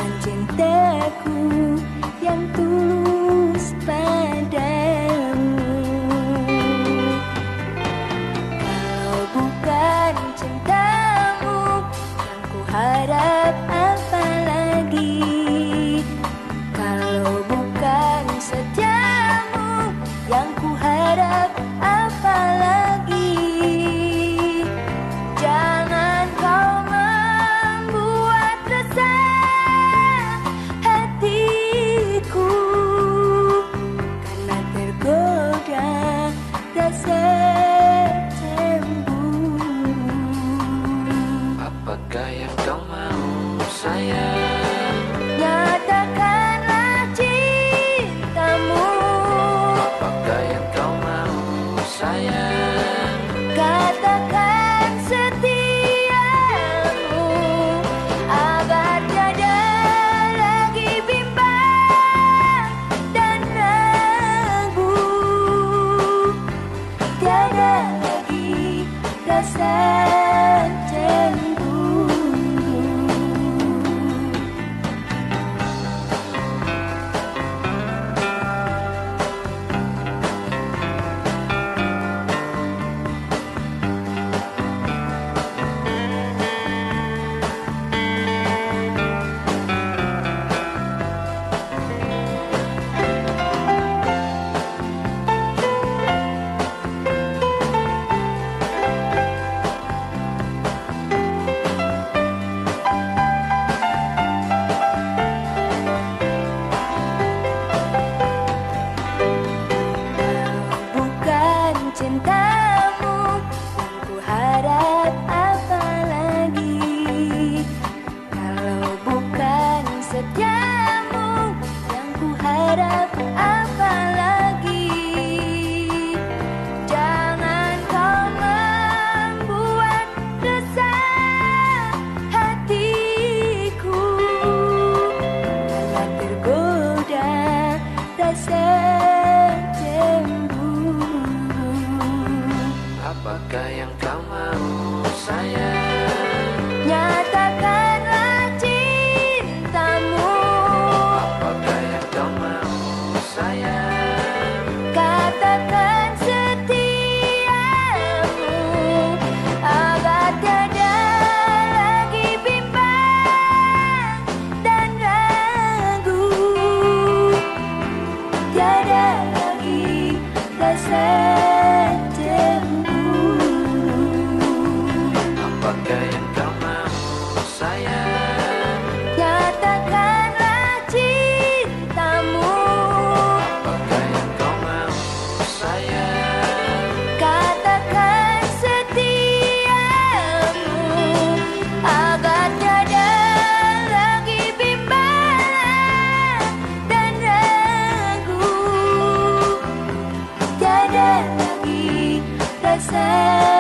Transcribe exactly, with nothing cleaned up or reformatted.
cintaku yang tulus padamu. Kalau bukan cintamu, yang ku harap apa lagi? Kalau bukan setiamu, yang ku harap apa lagi? Jangan kau membuat resah hatiku, karena tergoda rasa cemburu. Apakah yang kau mau, sayang? Nyatakanlah cintamu. Apakah yang kau mau, sayang? Katakan setiamu, agar tiada lagi bimbang dan ragu, tiada lagi rasa cemburu. Cintamu, yang ku harap apa lagi? Kalau bukan setiamu, yang ku harap apa lagi? Jangan kau membuat resah hatiku, karena tergoda rasa cemburu. Apakah yang kau mau, sayang? Nyatakanlah cintamu. Apakah yang kau mau, sayang? Katakan setiamu, agar tiada lagi bimbang dan ragu, tiada lagi rasa cemburu. Apakah yang kau mau, sayang? Nyatakanlah cintamu. Apakah yang kau mau, sayang? Katakan setiamu, agar tiada lagi bimbang dan ragu, tiada lagi rasa